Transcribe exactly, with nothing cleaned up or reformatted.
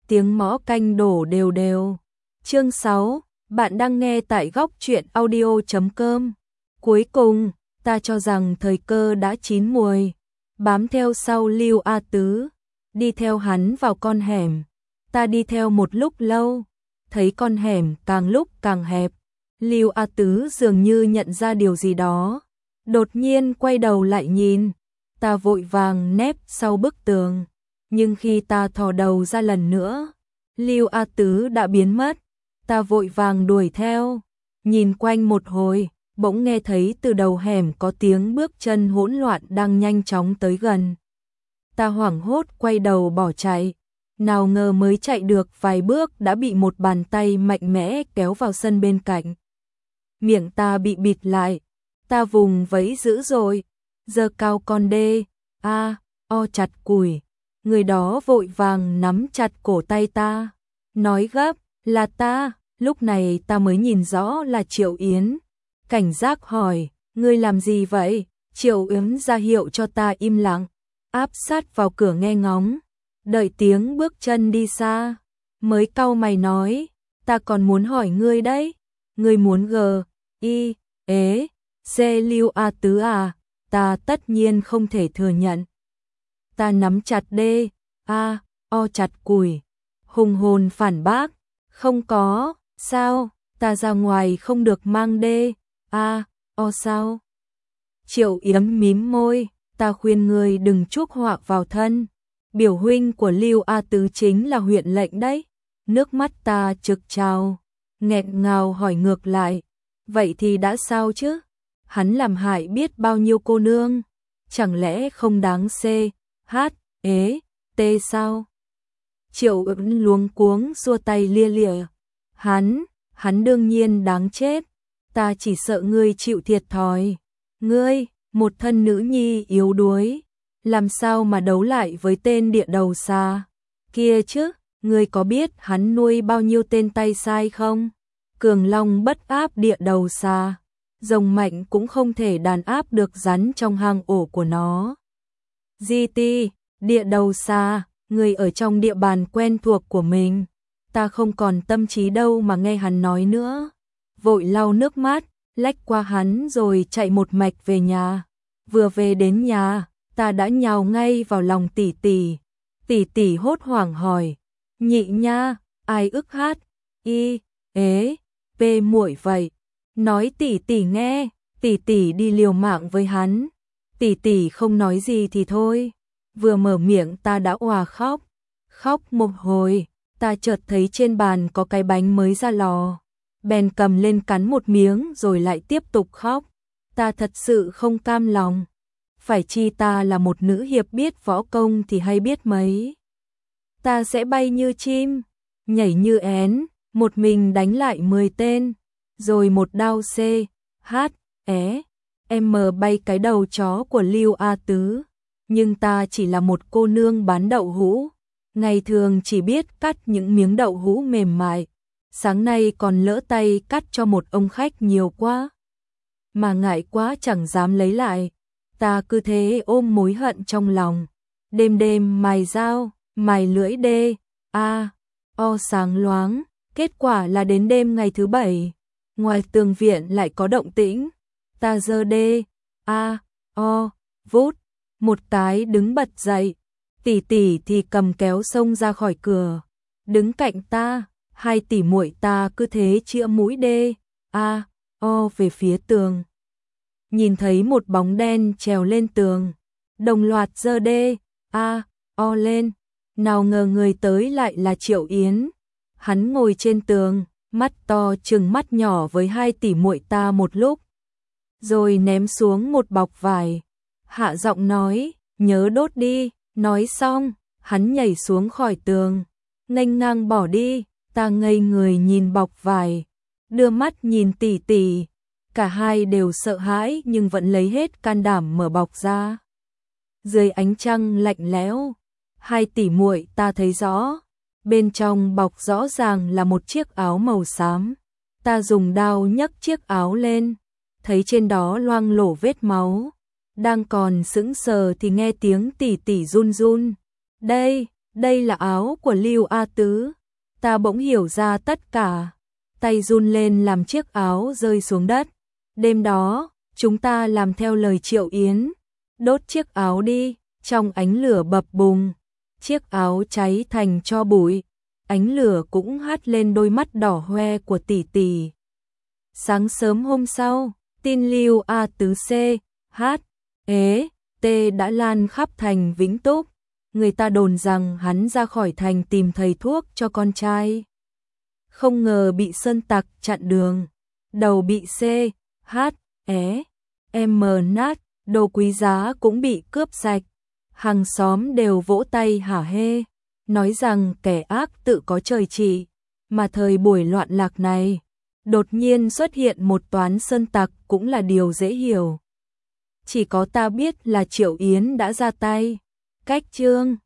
tiếng mõ canh đổ đều đều. Chương sáu, bạn đang nghe tại góc truyện audio chấm com. Cuối cùng, ta cho rằng thời cơ đã chín muồi, bám theo sau Lưu A Tứ, đi theo hắn vào con hẻm. Ta đi theo một lúc lâu, thấy con hẻm càng lúc càng hẹp. Lưu A Tứ dường như nhận ra điều gì đó, đột nhiên quay đầu lại nhìn. Ta vội vàng nép sau bức tường, nhưng khi ta thò đầu ra lần nữa, Lưu A Tứ đã biến mất. Ta vội vàng đuổi theo, nhìn quanh một hồi, bỗng nghe thấy từ đầu hẻm có tiếng bước chân hỗn loạn đang nhanh chóng tới gần. Ta hoảng hốt quay đầu bỏ chạy, nào ngờ mới chạy được vài bước đã bị một bàn tay mạnh mẽ kéo vào sân bên cạnh. Miệng ta bị bịt lại, ta vùng vẫy dữ dội, giơ cao con đê, a, o chặt củi. Người đó vội vàng nắm chặt cổ tay ta, nói gấp, là ta. Lúc này ta mới nhìn rõ là Triệu Yến. Cảnh giác hỏi, ngươi làm gì vậy? Triệu Yến ra hiệu cho ta im lặng, áp sát vào cửa nghe ngóng, đợi tiếng bước chân đi xa, mới cau mày nói, ta còn muốn hỏi ngươi đấy, ngươi muốn g, i, ế, c Lưu A Tứ à? Ta tất nhiên không thể thừa nhận. Ta nắm chặt đê, a, o chặt củi, hùng hồn phản bác, không có. Sao, ta ra ngoài không được mang đê, a, o sao? Triệu Yến mím môi, ta khuyên ngươi đừng chuốc họa vào thân. Biểu huynh của Lưu A Tứ chính là huyện lệnh đấy. Nước mắt ta trực trào, nghẹn ngào hỏi ngược lại, vậy thì đã sao chứ? Hắn làm hại biết bao nhiêu cô nương, chẳng lẽ không đáng c, h, ế, t sao? Triệu Yến luống cuống xua tay lia lịa. Hắn, hắn đương nhiên đáng chết, ta chỉ sợ ngươi chịu thiệt thòi. Ngươi, một thân nữ nhi yếu đuối, làm sao mà đấu lại với tên địa đầu xa kia chứ? Ngươi có biết hắn nuôi bao nhiêu tên tay sai không? Cường long bất áp địa đầu xa, rồng mạnh cũng không thể đàn áp được rắn trong hang ổ của nó. Di ti, địa đầu xa, ngươi ở trong địa bàn quen thuộc của mình. Ta không còn tâm trí đâu mà nghe hắn nói nữa, vội lau nước mắt, lách qua hắn rồi chạy một mạch về nhà. Vừa về đến nhà, ta đã nhào ngay vào lòng tỷ tỷ. Tỷ tỷ hốt hoảng hỏi, nhị nha, ai ức hát, y, ế, p muội vậy? Nói tỷ tỷ nghe, tỷ tỷ đi liều mạng với hắn. Tỷ tỷ không nói gì thì thôi, vừa mở miệng ta đã òa khóc, khóc một hồi. Ta chợt thấy trên bàn có cái bánh mới ra lò, bèn cầm lên cắn một miếng rồi lại tiếp tục khóc. Ta thật sự không cam lòng, phải chi ta là một nữ hiệp biết võ công thì hay biết mấy. Ta sẽ bay như chim, nhảy như én, một mình đánh lại mười tên, rồi một đao c, h, é, m bay cái đầu chó của Lưu A Tứ. Nhưng ta chỉ là một cô nương bán đậu hũ, ngày thường chỉ biết cắt những miếng đậu hũ mềm mại, sáng nay còn lỡ tay cắt cho một ông khách nhiều quá, mà ngại quá chẳng dám lấy lại. Ta cứ thế ôm mối hận trong lòng, đêm đêm mài dao, mài lưỡi đê, a, o sáng loáng. Kết quả là đến đêm ngày thứ bảy, ngoài tường viện lại có động tĩnh. Ta giơ đê, a, o, vút, một cái đứng bật dậy. Tỷ tỷ thì cầm kéo xông ra khỏi cửa, đứng cạnh ta. Hai tỷ muội ta cứ thế chĩa mũi đê, a, o về phía tường. Nhìn thấy một bóng đen trèo lên tường, đồng loạt giơ đê, a, o lên. Nào ngờ người tới lại là Triệu Yến. Hắn ngồi trên tường, mắt to trừng mắt nhỏ với hai tỷ muội ta một lúc, rồi ném xuống một bọc vải, hạ giọng nói, nhớ đốt đi. Nói xong, hắn nhảy xuống khỏi tường, nghênh ngang bỏ đi. Ta ngây người nhìn bọc vải, đưa mắt nhìn tỷ tỷ, cả hai đều sợ hãi nhưng vẫn lấy hết can đảm mở bọc ra. Dưới ánh trăng lạnh lẽo, hai tỷ muội ta thấy rõ, bên trong bọc rõ ràng là một chiếc áo màu xám. Ta dùng đao nhấc chiếc áo lên, thấy trên đó loang lổ vết máu. Đang còn sững sờ thì nghe tiếng tỷ tỷ run run, đây, Đây là áo của Lưu A Tứ. Ta bỗng hiểu ra tất cả. Tay run lên làm chiếc áo rơi xuống đất. Đêm đó, chúng ta làm theo lời Triệu Yến. Đốt chiếc áo đi, trong ánh lửa bập bùng. Chiếc áo cháy thành tro bụi. Ánh lửa cũng hắt lên đôi mắt đỏ hoe của tỷ tỷ. Sáng sớm hôm sau, tin Lưu A Tứ C, H, ế, T đã lan khắp thành Vĩnh Túc. Người ta đồn rằng hắn ra khỏi thành tìm thầy thuốc cho con trai. Không ngờ bị sơn tặc chặn đường. Đầu bị C, H, ế, M nát, đồ quý giá cũng bị cướp sạch. Hàng xóm đều vỗ tay hả hê, nói rằng kẻ ác tự có trời trị. Mà thời buổi loạn lạc này, đột nhiên xuất hiện một toán sơn tặc cũng là điều dễ hiểu. Chỉ có ta biết là Triệu Yến đã ra tay. Cách chương